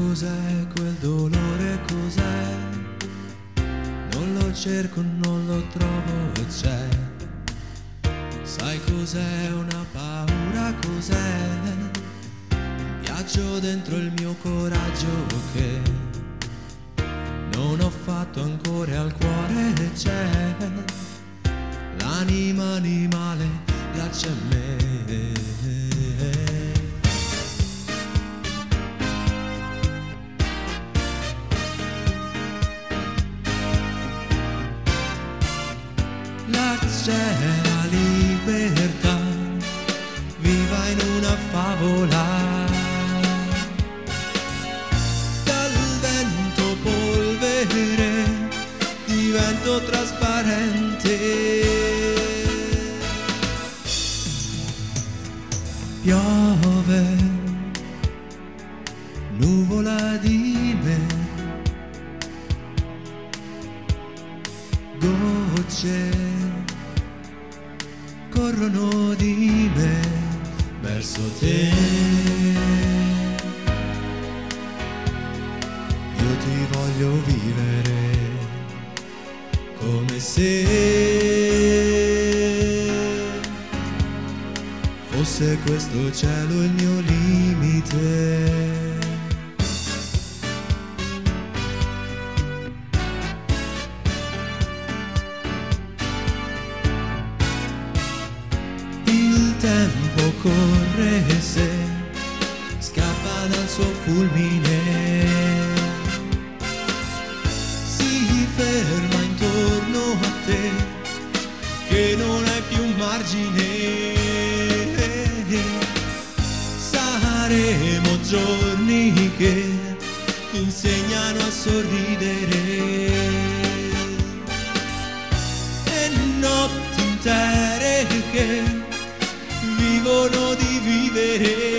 cos'è quel dolore, cos'è? Non lo cerco, non lo trovo e c'è. Sai cos'è una paura, cos'è? Viaggio dentro il mio coraggio che non ho fatto ancora al cuore e c'è. L'anima animale, là c'è me. Là c'è la libertà, viva in una favola. Dal vento polvere divento trasparente. Piove, nuvola di me, gocce corrono di me verso te. Io ti voglio vivere come se fosse questo cielo il mio limite. Il tempo corre se scappa dal suo fulmine, si ferma intorno a te che non hai più margine. Saremo giorni che insegnano a sorridere e notti intere che vivono di vivere.